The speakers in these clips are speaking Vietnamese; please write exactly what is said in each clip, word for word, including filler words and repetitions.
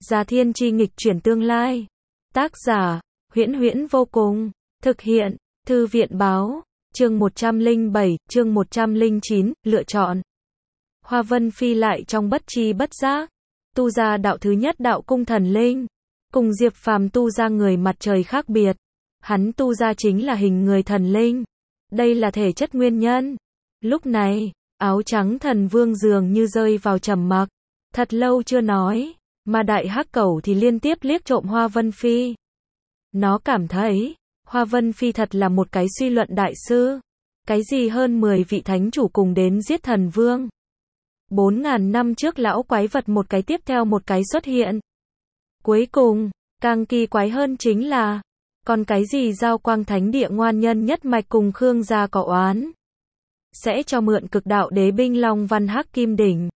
Gia Thiên Chi nghịch chuyển tương lai. Tác giả, Huyễn Huyễn vô cùng. Thực hiện, Thư viện báo. Chương một trăm lẻ bảy, chương một trăm lẻ chín, lựa chọn. Hoa Vân Phi lại trong bất tri bất giác. Tu ra đạo thứ nhất đạo cung thần linh. Cùng Diệp Phàm tu ra người mặt trời khác biệt. Hắn tu ra chính là hình người thần linh. Đây là thể chất nguyên nhân. Lúc này, áo trắng thần vương dường như rơi vào trầm mặc. Thật lâu chưa nói, mà đại hắc cẩu thì liên tiếp liếc trộm Hoa Vân Phi. Nó cảm thấy, Hoa Vân Phi thật là một cái suy luận đại sư. Cái gì hơn mười vị thánh chủ cùng đến giết thần vương. Bốn ngàn năm trước lão quái vật một cái tiếp theo một cái xuất hiện. Cuối cùng, càng kỳ quái hơn chính là, còn cái gì giao quang thánh địa ngoan nhân nhất mạch cùng Khương gia có oán. Sẽ cho mượn cực đạo đế binh Long Văn Hắc Kim Đỉnh.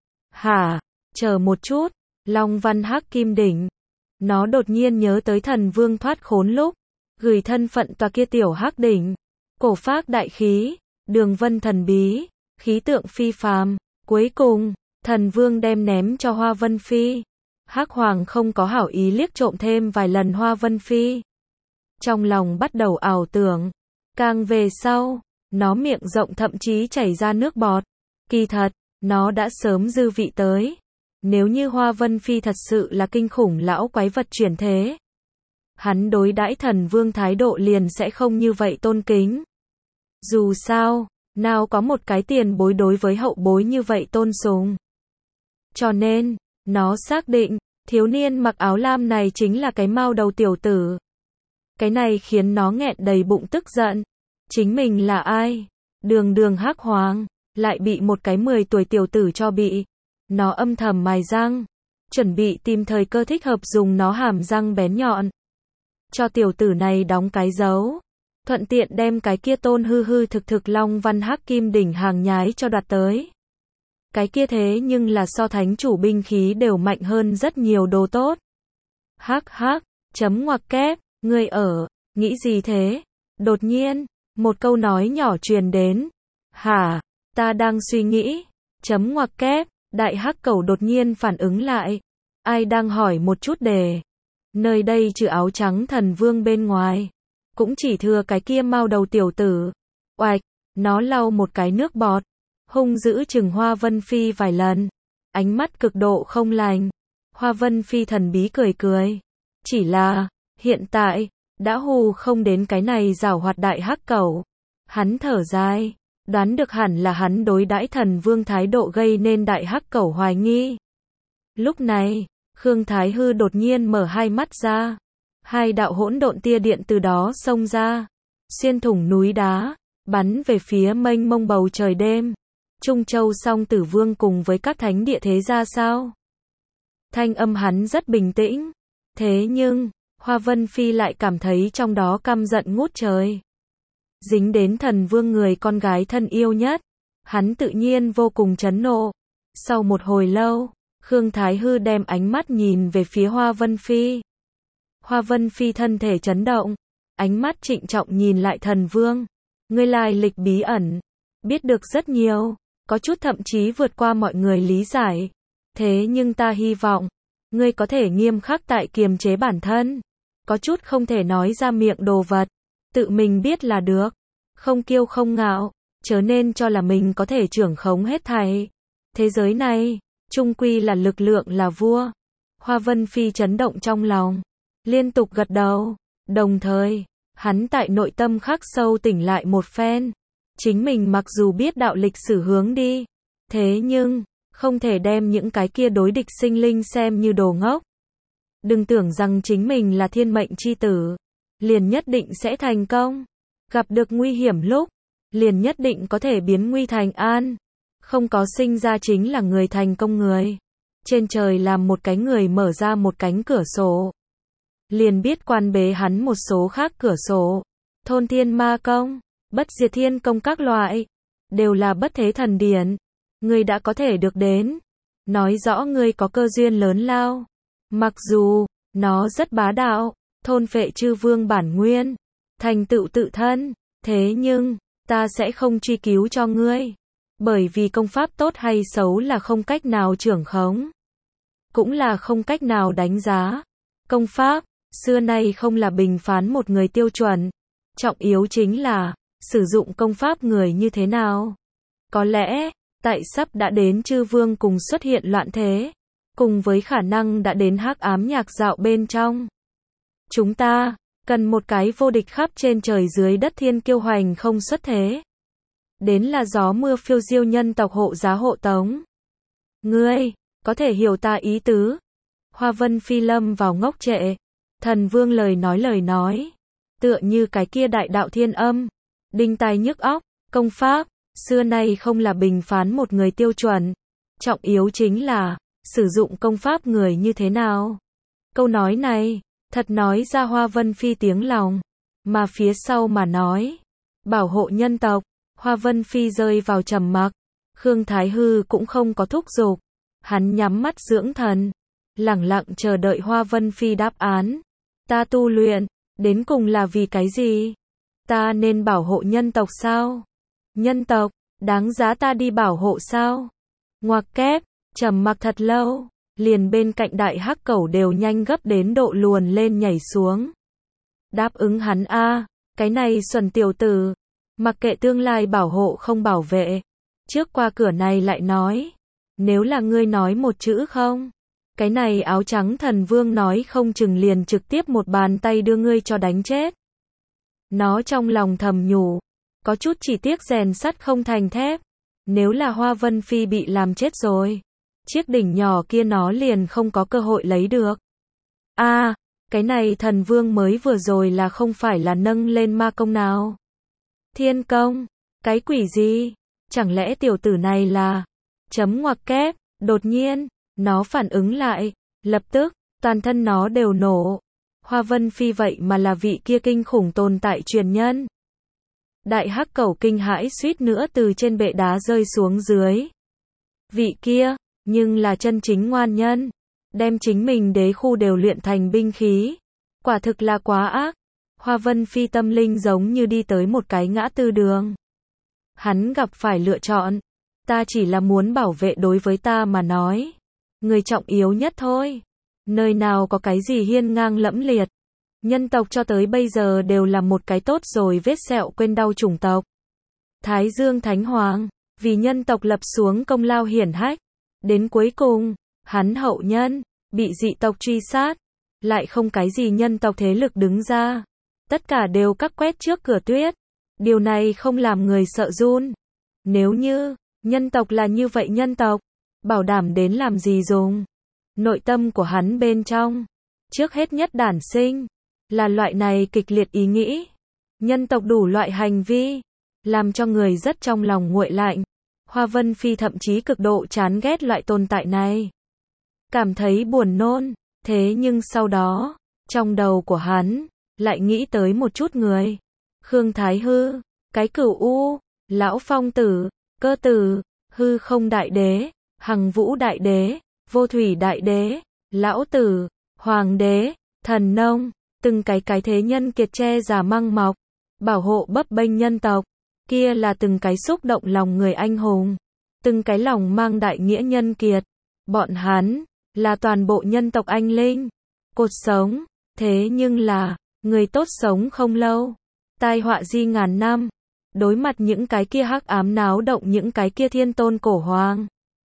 Hả, chờ một chút, Long Văn Hắc Kim Đỉnh. Nó đột nhiên nhớ tới thần vương thoát khốn lúc, gửi thân phận tòa kia tiểu hắc đỉnh. Cổ phác đại khí, đường vân thần bí, khí tượng phi phàm. Cuối cùng, thần vương đem ném cho Hoa Vân Phi. Hắc Hoàng không có hảo ý liếc trộm thêm vài lần Hoa Vân Phi. Trong lòng bắt đầu ảo tưởng. Càng về sau, nó miệng rộng thậm chí chảy ra nước bọt. Kỳ thật, nó đã sớm dư vị tới. Nếu như Hoa Vân Phi thật sự là kinh khủng lão quái vật chuyển thế, hắn đối đãi thần vương thái độ liền sẽ không như vậy tôn kính. Dù sao, nào có một cái tiền bối đối với hậu bối như vậy tôn sùng. Cho nên, nó xác định, thiếu niên mặc áo lam này chính là cái mao đầu tiểu tử. Cái này khiến nó nghẹn đầy bụng tức giận. Chính mình là ai? Đường đường Hắc Hoàng, lại bị một cái mười tuổi tiểu tử cho bị. Nó âm thầm mài răng, chuẩn bị tìm thời cơ thích hợp dùng nó hàm răng bén nhọn. Cho tiểu tử này đóng cái dấu. Thuận tiện đem cái kia tôn hư hư thực thực Long Văn Hắc Kim Đỉnh hàng nhái cho đoạt tới. Cái kia thế nhưng là so thánh chủ binh khí đều mạnh hơn rất nhiều đồ tốt. Hắc hắc, chấm ngoặc kép, ngươi ở, nghĩ gì thế? Đột nhiên, một câu nói nhỏ truyền đến. Hả, ta đang suy nghĩ, chấm ngoặc kép, đại hắc cẩu đột nhiên phản ứng lại. Ai đang hỏi một chút đề. Nơi đây trừ áo trắng thần vương bên ngoài. Cũng chỉ thừa cái kia mao đầu tiểu tử. Oạch, nó lau một cái nước bọt. Hung dữ chừng Hoa Vân Phi vài lần. Ánh mắt cực độ không lành. Hoa Vân Phi thần bí cười cười. Chỉ là, hiện tại, đã hù không đến cái này giảo hoạt đại hắc cẩu. Hắn thở dài. Đoán được hẳn là hắn đối đãi thần vương thái độ gây nên đại hắc cẩu hoài nghi. Lúc này, Khương Thái Hư đột nhiên mở hai mắt ra. Hai đạo hỗn độn tia điện từ đó xông ra. Xuyên thủng núi đá, bắn về phía mênh mông bầu trời đêm. Trung Châu Song Tử Vương cùng với các thánh địa thế ra sao? Thanh âm hắn rất bình tĩnh. Thế nhưng, Hoa Vân Phi lại cảm thấy trong đó căm giận ngút trời. Dính đến thần vương người con gái thân yêu nhất. Hắn tự nhiên vô cùng chấn nộ. Sau một hồi lâu, Khương Thái Hư đem ánh mắt nhìn về phía Hoa Vân Phi. Hoa Vân Phi thân thể chấn động. Ánh mắt trịnh trọng nhìn lại thần vương. Ngươi lai lịch bí ẩn. Biết được rất nhiều. Có chút thậm chí vượt qua mọi người lý giải. Thế nhưng ta hy vọng, ngươi có thể nghiêm khắc tại kiềm chế bản thân. Có chút không thể nói ra miệng đồ vật. Tự mình biết là được. Không kiêu không ngạo. Chớ nên cho là mình có thể trưởng khống hết thảy. Thế giới này, chung quy là lực lượng là vua. Hoa Vân Phi chấn động trong lòng. Liên tục gật đầu. Đồng thời, hắn tại nội tâm khắc sâu tỉnh lại một phen. Chính mình mặc dù biết đạo lịch sử hướng đi. Thế nhưng, không thể đem những cái kia đối địch sinh linh xem như đồ ngốc. Đừng tưởng rằng chính mình là thiên mệnh chi tử. Liền nhất định sẽ thành công. Gặp được nguy hiểm lúc, liền nhất định có thể biến nguy thành an. Không có sinh ra chính là người thành công người. Trên trời làm một cái người mở ra một cánh cửa sổ. Liền biết quan bế hắn một số khác cửa sổ. Thôn thiên ma công, bất diệt thiên công các loại. Đều là bất thế thần điển. Ngươi đã có thể được đến. Nói rõ ngươi có cơ duyên lớn lao. Mặc dù, nó rất bá đạo. Thôn phệ chư vương bản nguyên. Thành tựu tự thân. Thế nhưng, ta sẽ không truy cứu cho ngươi. Bởi vì công pháp tốt hay xấu là không cách nào trưởng khống. cũng là không cách nào đánh giá. Công pháp, xưa nay không là bình phán một người tiêu chuẩn. Trọng yếu chính là, sử dụng công pháp người như thế nào. Có lẽ, tại sắp đã đến chư vương cùng xuất hiện loạn thế, cùng với khả năng đã đến hắc ám nhạc dạo bên trong. Chúng ta, cần một cái vô địch khắp trên trời dưới đất thiên kiêu hoành không xuất thế. Đến là gió mưa phiêu diêu nhân tộc hộ giá hộ tống. Ngươi, có thể hiểu ta ý tứ. Hoa Vân Phi lâm vào ngốc trệ. Thần vương lời nói lời nói. Tựa như cái kia đại đạo thiên âm. Đinh tai nhức óc, công pháp, xưa nay không là bình phán một người tiêu chuẩn. Trọng yếu chính là, sử dụng công pháp người như thế nào. Câu nói này, thật nói ra Hoa Vân Phi tiếng lòng. Mà phía sau mà nói, bảo hộ nhân tộc, Hoa Vân Phi rơi vào trầm mặc. Khương Thái Hư cũng không có thúc giục. Hắn nhắm mắt dưỡng thần, lẳng lặng chờ đợi Hoa Vân Phi đáp án. Ta tu luyện, đến cùng là vì cái gì? Ta nên bảo hộ nhân tộc sao? Nhân tộc, đáng giá ta đi bảo hộ sao? Ngoặc kép, trầm mặc thật lâu, liền bên cạnh đại hắc cẩu đều nhanh gấp đến độ luồn lên nhảy xuống. Đáp ứng hắn a, cái này xuẩn tiểu tử, mặc kệ tương lai bảo hộ không bảo vệ, trước qua cửa này lại nói, nếu là ngươi nói một chữ không, cái này áo trắng thần vương nói không chừng liền trực tiếp một bàn tay đưa ngươi cho đánh chết. Nó trong lòng thầm nhủ, có chút chỉ tiếc rèn sắt không thành thép, nếu là Hoa Vân Phi bị làm chết rồi, chiếc đỉnh nhỏ kia nó liền không có cơ hội lấy được. A, à, cái này thần vương mới vừa rồi là không phải là nâng lên ma công nào? Thiên công, cái quỷ gì? Chẳng lẽ tiểu tử này là... Chấm ngoặc kép, đột nhiên, nó phản ứng lại, lập tức, toàn thân nó đều nổ. Hoa Vân Phi vậy mà là vị kia kinh khủng tồn tại truyền nhân. Đại hắc cẩu kinh hãi suýt nữa từ trên bệ đá rơi xuống dưới. Vị kia, nhưng là chân chính ngoan nhân, đem chính mình đế khu đều luyện thành binh khí. Quả thực là quá ác. Hoa Vân Phi tâm linh giống như đi tới một cái ngã tư đường. Hắn gặp phải lựa chọn. Ta chỉ là muốn bảo vệ đối với ta mà nói. Người trọng yếu nhất thôi. Nơi nào có cái gì hiên ngang lẫm liệt. Nhân tộc cho tới bây giờ đều là một cái tốt rồi vết sẹo quên đau chủng tộc. Thái Dương Thánh Hoàng, vì nhân tộc lập xuống công lao hiển hách. Đến cuối cùng, hắn hậu nhân, bị dị tộc truy sát. Lại không cái gì nhân tộc thế lực đứng ra. Tất cả đều cắt quét trước cửa tuyết. Điều này không làm người sợ run. Nếu như, nhân tộc là như vậy nhân tộc, bảo đảm đến làm gì dùng. Nội tâm của hắn bên trong, trước hết nhất đản sinh, là loại này kịch liệt ý nghĩ. Nhân tộc đủ loại hành vi, làm cho người rất trong lòng nguội lạnh. Hoa Vân Phi thậm chí cực độ chán ghét loại tồn tại này. Cảm thấy buồn nôn, thế nhưng sau đó, trong đầu của hắn, lại nghĩ tới một chút người. Khương Thái Hư, cái cửu U, Lão Phong Tử, Cơ Tử, Hư Không Đại Đế, Hằng Vũ Đại Đế, Vô Thủy Đại Đế, Lão Tử, Hoàng Đế, Thần Nông, từng cái cái thế nhân kiệt che giả măng mọc, bảo hộ bấp bênh nhân tộc, kia là từng cái xúc động lòng người anh hùng, từng cái lòng mang đại nghĩa nhân kiệt, bọn hắn, là toàn bộ nhân tộc anh linh, cột sống, thế nhưng là, người tốt sống không lâu, tai họa di ngàn năm, đối mặt những cái kia hắc ám náo động những cái kia thiên tôn cổ hoàng.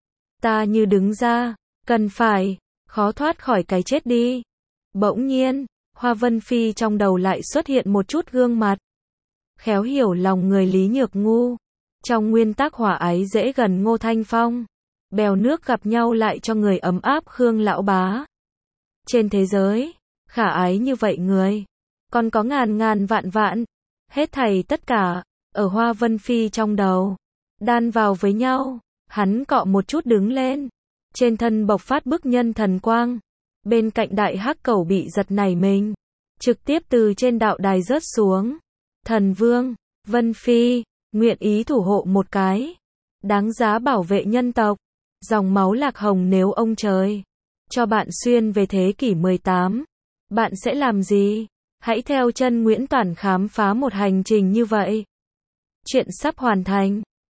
Ta như đứng ra, cần phải, khó thoát khỏi cái chết đi. Bỗng nhiên, Hoa Vân Phi trong đầu lại xuất hiện một chút gương mặt. Khéo hiểu lòng người Lý Nhược Ngu. Trong nguyên tắc hỏa ái dễ gần Ngô Thanh Phong. Bèo nước gặp nhau lại cho người ấm áp Khương Lão Bá. Trên thế giới, khả ái như vậy người, còn có ngàn ngàn vạn vạn. Hết thảy tất cả, ở Hoa Vân Phi trong đầu, đan vào với nhau. Hắn cọ một chút đứng lên, trên thân bộc phát bức nhân thần quang. Bên cạnh đại hắc cẩu bị giật nảy mình, trực tiếp từ trên đạo đài rớt xuống. Thần Vương, Vân Phi, nguyện ý thủ hộ một cái, đáng giá bảo vệ nhân tộc. Dòng máu lạc hồng nếu ông trời cho bạn xuyên về thế kỷ mười tám, bạn sẽ làm gì? Hãy theo chân Nguyễn Toản khám phá một hành trình như vậy. Chuyện sắp hoàn thành.